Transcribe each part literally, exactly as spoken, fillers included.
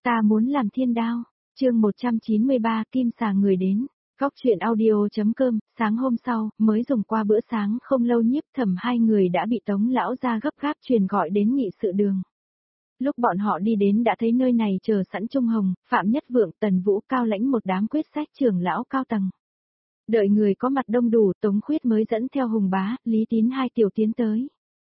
Ta muốn làm thiên đao. Chương một trăm chín mươi ba, Kim xà người đến. Góc truyện audio.com. Sáng hôm sau, mới dùng qua bữa sáng không lâu Nhiếp Thẩm hai người đã bị Tống lão gia gấp gáp truyền gọi đến nghị sự đường. Lúc bọn họ đi đến đã thấy nơi này chờ sẵn Trung Hồng, Phạm Nhất Vượng, Tần Vũ Cao lãnh một đám quyết sách trưởng lão cao tầng. Đợi người có mặt đông đủ, Tống Khuyết mới dẫn theo Hùng Bá, Lý Tín hai tiểu tiến tới.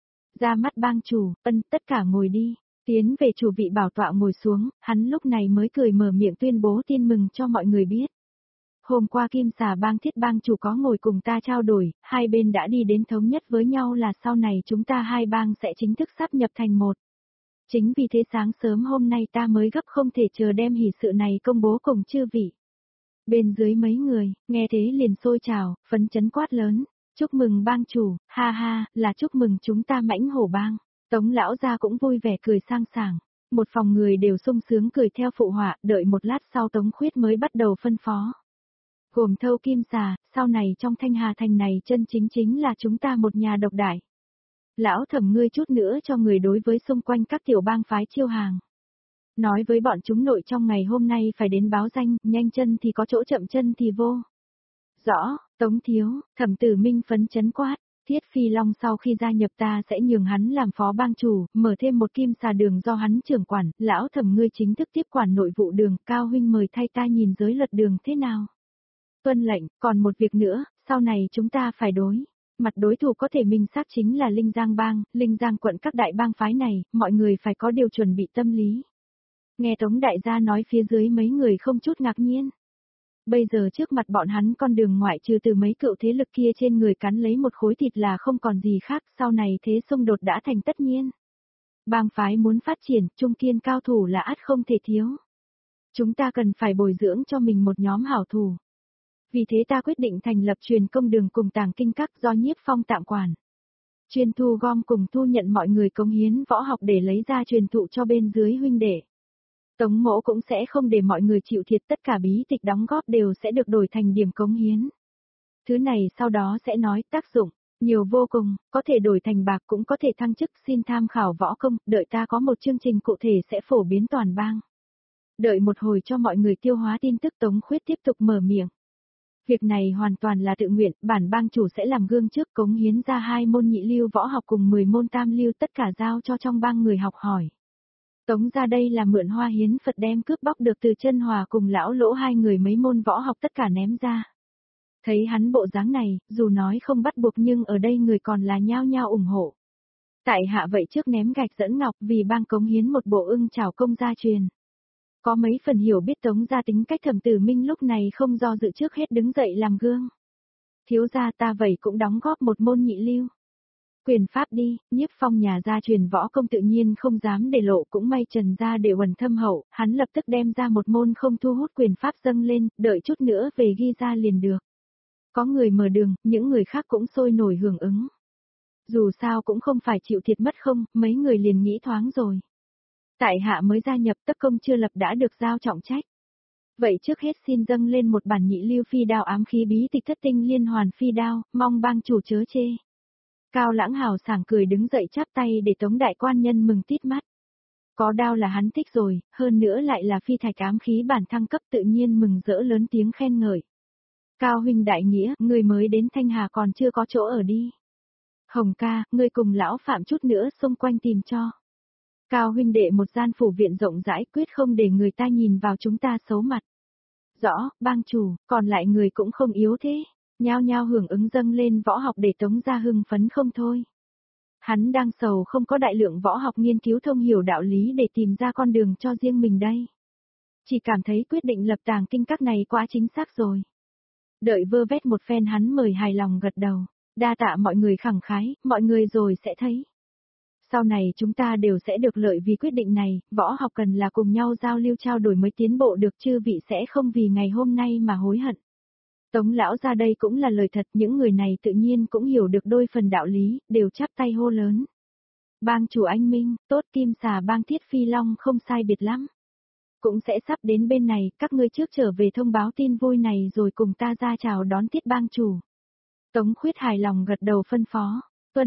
Ra mắt bang chủ, ân, tất cả ngồi đi. Tiến về chủ vị bảo tọa ngồi xuống, hắn lúc này mới cười mở miệng tuyên bố tin mừng cho mọi người biết. Hôm qua Kim xà bang Thiết bang chủ có ngồi cùng ta trao đổi, hai bên đã đi đến thống nhất với nhau là sau này chúng ta hai bang sẽ chính thức sáp nhập thành một. Chính vì thế sáng sớm hôm nay ta mới gấp không thể chờ đem hỷ sự này công bố cùng chư vị. Bên dưới mấy người, nghe thế liền sôi trào, phấn chấn quát lớn. Chúc mừng bang chủ, ha ha, là chúc mừng chúng ta Mãnh Hổ bang. Tống lão gia cũng vui vẻ cười sang sảng. Một phòng người đều sung sướng cười theo phụ họa, đợi một lát sau Tống Khuyết mới bắt đầu phân phó. Gồm thâu Kim xà, sau này trong Thanh Hà thành này chân chính chính là chúng ta một nhà độc đại. Lão Thẩm ngươi chút nữa cho người đối với xung quanh các tiểu bang phái chiêu hàng. Nói với bọn chúng nội trong ngày hôm nay phải đến báo danh, nhanh chân thì có chỗ chậm chân thì vô. Rõ, Tống thiếu, Thẩm Tử Minh phấn chấn quát. Thiết Phi Long sau khi gia nhập ta sẽ nhường hắn làm phó bang chủ, mở thêm một Kim xà đường do hắn trưởng quản, lão Thẩm ngươi chính thức tiếp quản nội vụ đường, Cao huynh mời thay ta nhìn giới luật đường thế nào. Tuân lệnh, còn một việc nữa, sau này chúng ta phải đối. Mặt đối thủ có thể minh xác chính là Linh Giang bang, Linh Giang quận các đại bang phái này, mọi người phải có điều chuẩn bị tâm lý. Nghe Tống đại gia nói phía dưới mấy người không chút ngạc nhiên. Bây giờ trước mặt bọn hắn con đường ngoại trừ từ mấy cựu thế lực kia trên người cắn lấy một khối thịt là không còn gì khác, sau này thế xung đột đã thành tất nhiên. Bang phái muốn phát triển, trung kiên cao thủ là ắt không thể thiếu. Chúng ta cần phải bồi dưỡng cho mình một nhóm hảo thủ. Vì thế ta quyết định thành lập truyền công đường cùng tàng kinh các do Nhiếp Phong tạm quản. Chuyên thu gom cùng thu nhận mọi người cống hiến võ học để lấy ra truyền thụ cho bên dưới huynh đệ. Tống mỗ cũng sẽ không để mọi người chịu thiệt, tất cả bí tịch đóng góp đều sẽ được đổi thành điểm cống hiến. Thứ này sau đó sẽ nói tác dụng, nhiều vô cùng, có thể đổi thành bạc cũng có thể thăng chức, xin tham khảo võ công, đợi ta có một chương trình cụ thể sẽ phổ biến toàn bang. Đợi một hồi cho mọi người tiêu hóa tin tức Tống Khuyết tiếp tục mở miệng. Việc này hoàn toàn là tự nguyện, bản bang chủ sẽ làm gương trước cống hiến ra hai môn nhị lưu võ học cùng mười môn tam lưu tất cả giao cho trong bang người học hỏi. Tống ra đây là mượn Hoa Hiến Phật đem cướp bóc được từ Chân Hòa cùng lão Lỗ hai người mấy môn võ học tất cả ném ra. Thấy hắn bộ dáng này, dù nói không bắt buộc nhưng ở đây người còn là nhao nhao ủng hộ. Tại hạ vậy trước ném gạch dẫn ngọc vì bang cống hiến một bộ ưng chảo công gia truyền. Có mấy phần hiểu biết Tống gia tính cách Thẩm Tử Minh lúc này không do dự trước hết đứng dậy làm gương. Thiếu gia ta vậy cũng đóng góp một môn nhị lưu. Quyền pháp đi, Nhiếp Phong nhà gia truyền võ công tự nhiên không dám để lộ, cũng may Trần gia để quần thâm hậu, hắn lập tức đem ra một môn không thu hút quyền pháp dâng lên, đợi chút nữa về ghi ra liền được. Có người mở đường, những người khác cũng sôi nổi hưởng ứng. Dù sao cũng không phải chịu thiệt mất không, mấy người liền nghĩ thoáng rồi. Tại hạ mới gia nhập, tất công chưa lập đã được giao trọng trách. Vậy trước hết xin dâng lên một bản nhị lưu phi đao ám khí bí tịch thất tinh liên hoàn phi đao, mong bang chủ chớ chê. Cao Lãng hào sảng cười đứng dậy chắp tay để Tống đại quan nhân mừng tít mắt. Có đao là hắn thích rồi, hơn nữa lại là phi thạch ám khí bản thăng cấp, tự nhiên mừng rỡ lớn tiếng khen ngợi. Cao huynh đại nghĩa, người mới đến Thanh Hà còn chưa có chỗ ở đi. Hồng ca, ngươi cùng lão Phạm chút nữa xung quanh tìm cho. Cao huynh đệ một gian phủ viện rộng rãi, quyết không để người ta nhìn vào chúng ta xấu mặt. Rõ, bang chủ, còn lại người cũng không yếu thế. Nhao nhao hưởng ứng dâng lên võ học để Tống gia hưng phấn không thôi. Hắn đang sầu không có đại lượng võ học nghiên cứu thông hiểu đạo lý để tìm ra con đường cho riêng mình đây. Chỉ cảm thấy quyết định lập tàng kinh các này quá chính xác rồi. Đợi vơ vét một phen hắn mời hài lòng gật đầu. Đa tạ mọi người khẳng khái, mọi người rồi sẽ thấy. Sau này chúng ta đều sẽ được lợi vì quyết định này, võ học cần là cùng nhau giao lưu trao đổi mới tiến bộ được, chư vị sẽ không vì ngày hôm nay mà hối hận. Tống lão ra đây cũng là lời thật, những người này tự nhiên cũng hiểu được đôi phần đạo lý, đều chắp tay hô lớn. Bang chủ anh minh, tốt, Kim xà bang Thiết Phi Long không sai biệt lắm. Cũng sẽ sắp đến bên này, các ngươi trước trở về thông báo tin vui này rồi cùng ta ra chào đón Tiết bang chủ. Tống Khuyết hài lòng gật đầu phân phó. Tuân lệnh,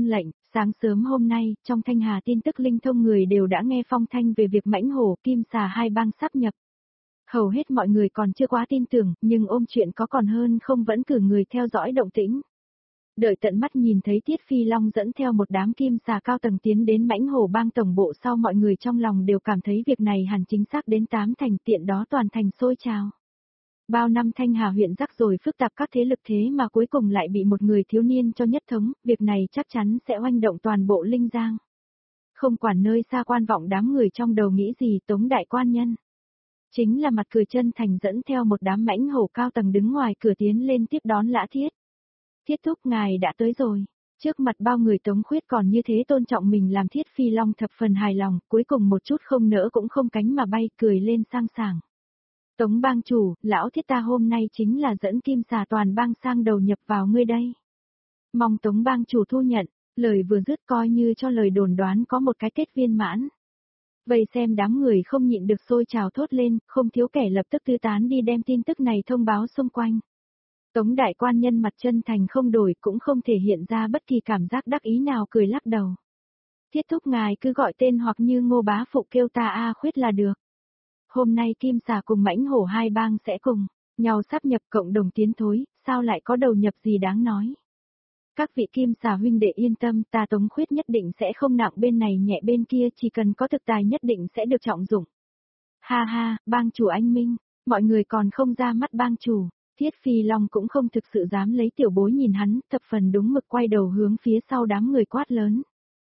Sáng sớm hôm nay, trong Thanh Hà tin tức linh thông người đều đã nghe phong thanh về việc Mãnh Hổ, Kim Xà hai bang sáp nhập. Hầu hết mọi người còn chưa quá tin tưởng, nhưng ôm chuyện có còn hơn không vẫn cử người theo dõi động tĩnh. Đợi tận mắt nhìn thấy Tiết Phi Long dẫn theo một đám kim xà cao tầng tiến đến Mãnh Hổ bang tổng bộ sau, mọi người trong lòng đều cảm thấy việc này hẳn chính xác đến tám thành, tiện đó toàn thành sôi trào. Bao năm Thanh Hà huyện rắc rối phức tạp các thế lực thế mà cuối cùng lại bị một người thiếu niên cho nhất thống, việc này chắc chắn sẽ oanh động toàn bộ Linh Giang. Không quản nơi xa quan vọng đám người trong đầu nghĩ gì, Tống đại quan nhân chính là mặt cười chân thành dẫn theo một đám Mãnh Hổ cao tầng đứng ngoài cửa tiến lên tiếp đón Lã Thiết. Thiết thúc ngài đã tới rồi. Trước mặt bao người Tống Khuyết còn như thế tôn trọng mình làm Thiết Phi Long thập phần hài lòng, cuối cùng một chút không nỡ cũng không cánh mà bay, cười lên sang sảng. Tống bang chủ, lão Thiết ta hôm nay chính là dẫn kim xà toàn bang sang đầu nhập vào ngươi đây. Mong Tống bang chủ thu nhận, lời vừa dứt coi như cho lời đồn đoán có một cái kết viên mãn. Vậy xem đám người không nhịn được sôi trào thốt lên, không thiếu kẻ lập tức tứ tán đi đem tin tức này thông báo xung quanh. Tống đại quan nhân mặt chân thành không đổi, cũng không thể hiện ra bất kỳ cảm giác đắc ý nào, cười lắc đầu. Thiết thúc ngài cứ gọi tên hoặc như Ngô bá phụ kêu ta A Khuyết là được. Hôm nay Kim Xà cùng Mãnh Hổ hai bang sẽ cùng nhau sáp nhập cộng đồng tiến thối, sao lại có đầu nhập gì đáng nói. Các vị Kim Xà huynh đệ yên tâm, ta Tống Khuyết nhất định sẽ không nặng bên này nhẹ bên kia, chỉ cần có thực tài nhất định sẽ được trọng dụng. Ha ha, bang chủ anh minh, mọi người còn không ra mắt bang chủ. Thiết Phi Long cũng không thực sự dám lấy tiểu bối nhìn hắn, thập phần đúng mực quay đầu hướng phía sau đám người quát lớn.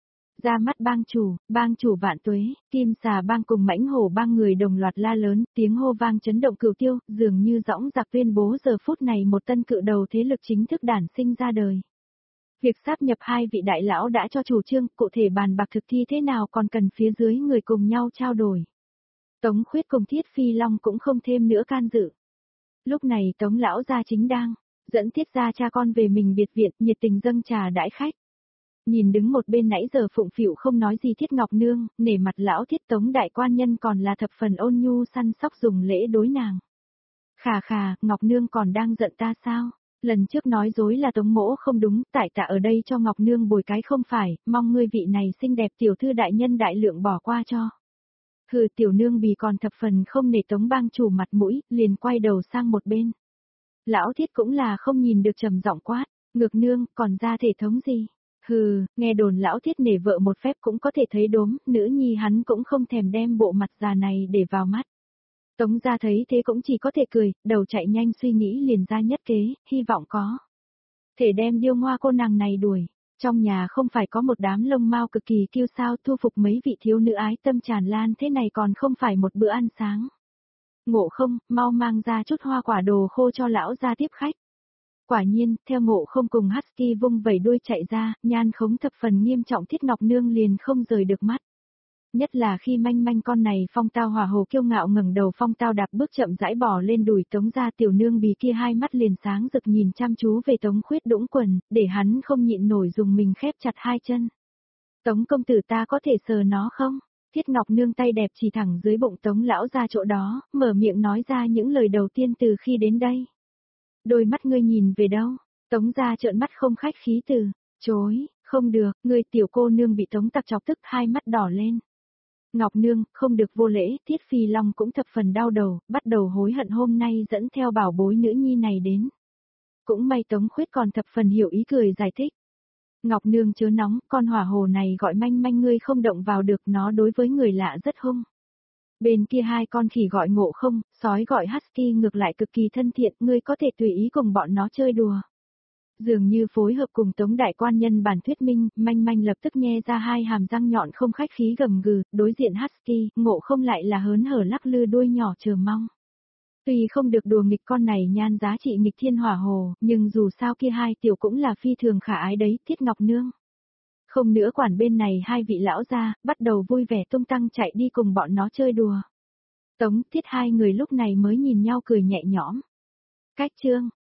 Ra mắt bang chủ, bang chủ vạn tuế, Kim Xà bang cùng Mãnh Hổ bang người đồng loạt la lớn, tiếng hô vang chấn động cửu tiêu, dường như dõng dạc tuyên bố giờ phút này một tân cự đầu thế lực chính thức đản sinh ra đời. Việc sáp nhập hai vị đại lão đã cho chủ trương, cụ thể bàn bạc thực thi thế nào còn cần phía dưới người cùng nhau trao đổi. Tống Khuyết cùng Thiết Phi Long cũng không thêm nữa can dự. Lúc này Tống lão gia chính đang dẫn Thiết gia cha con về mình biệt viện, nhiệt tình dâng trà đãi khách. Nhìn đứng một bên nãy giờ phụng phịu không nói gì Thiết Ngọc Nương, nể mặt lão Thiết Tống đại quan nhân còn là thập phần ôn nhu săn sóc dùng lễ đối nàng. Khà khà, Ngọc Nương còn đang giận ta sao? Lần trước nói dối là Tống mỗ không đúng, tại tạ ở đây cho Ngọc Nương bồi cái không phải, mong ngươi vị này xinh đẹp tiểu thư đại nhân đại lượng bỏ qua cho. Hừ, tiểu nương bì còn thập phần không nể Tống bang chủ mặt mũi, liền quay đầu sang một bên. Lão Thiết cũng là không nhìn được trầm giọng quát, ngược nương, còn ra thể thống gì? Hừ, nghe đồn lão Thiết nể vợ một phép cũng có thể thấy đốm, nữ nhi hắn cũng không thèm đem bộ mặt già này để vào mắt. Tống gia thấy thế cũng chỉ có thể cười, đầu chạy nhanh suy nghĩ liền ra nhất kế, hy vọng có thể đem điêu ngoa cô nàng này đuổi. Trong nhà không phải có một đám lông mao cực kỳ kiêu sao, thu phục mấy vị thiếu nữ ái tâm tràn lan thế này còn không phải một bữa ăn sáng. Ngộ không, mau mang ra chút hoa quả đồ khô cho lão ra tiếp khách. Quả nhiên, theo Ngộ không cùng Husky vung vẩy đuôi chạy ra, nhan khống thập phần nghiêm trọng Thiết Ngọc Nương liền không rời được mắt. Nhất là khi manh manh con này phong tao hỏa hồ kiêu ngạo ngẩng đầu phong tao đạp bước chậm rãi bỏ lên đùi Tống gia tiểu nương bì kia hai mắt liền sáng rực nhìn chăm chú về Tống Khuyết đũng quần, để hắn không nhịn nổi dùng mình khép chặt hai chân. Tống công tử ta có thể sờ nó không? Thiết Ngọc Nương tay đẹp chỉ thẳng dưới bụng Tống lão ra chỗ đó, mở miệng nói ra những lời đầu tiên từ khi đến đây. Đôi mắt ngươi nhìn về đâu? Tống gia trợn mắt không khách khí từ, chối, không được, ngươi tiểu cô nương bị Tống tặc chọc tức hai mắt đỏ lên. Ngọc Nương, không được vô lễ, Thiết Phi Long cũng thập phần đau đầu, bắt đầu hối hận hôm nay dẫn theo bảo bối nữ nhi này đến. Cũng may Tống Khuyết còn thập phần hiểu ý cười giải thích. Ngọc Nương chớ nóng, con hỏa hồ này gọi manh manh ngươi không động vào được, nó đối với người lạ rất hung. Bên kia hai con khỉ gọi Ngộ không, sói gọi Husky ngược lại cực kỳ thân thiện, ngươi có thể tùy ý cùng bọn nó chơi đùa. Dường như phối hợp cùng Tống đại quan nhân bản thuyết minh, manh manh lập tức nhe ra hai hàm răng nhọn không khách khí gầm gừ, đối diện Husky, Ngộ không lại là hớn hở lắc lư đuôi nhỏ chờ mong. Tuy không được đùa nghịch con này nhan giá trị nghịch thiên hỏa hồ, nhưng dù sao kia hai tiểu cũng là phi thường khả ái đấy, Thiết Ngọc Nương. Không nữa quản bên này hai vị lão gia, bắt đầu vui vẻ tung tăng chạy đi cùng bọn nó chơi đùa. Tống, Thiết hai người lúc này mới nhìn nhau cười nhẹ nhõm. Cách chương,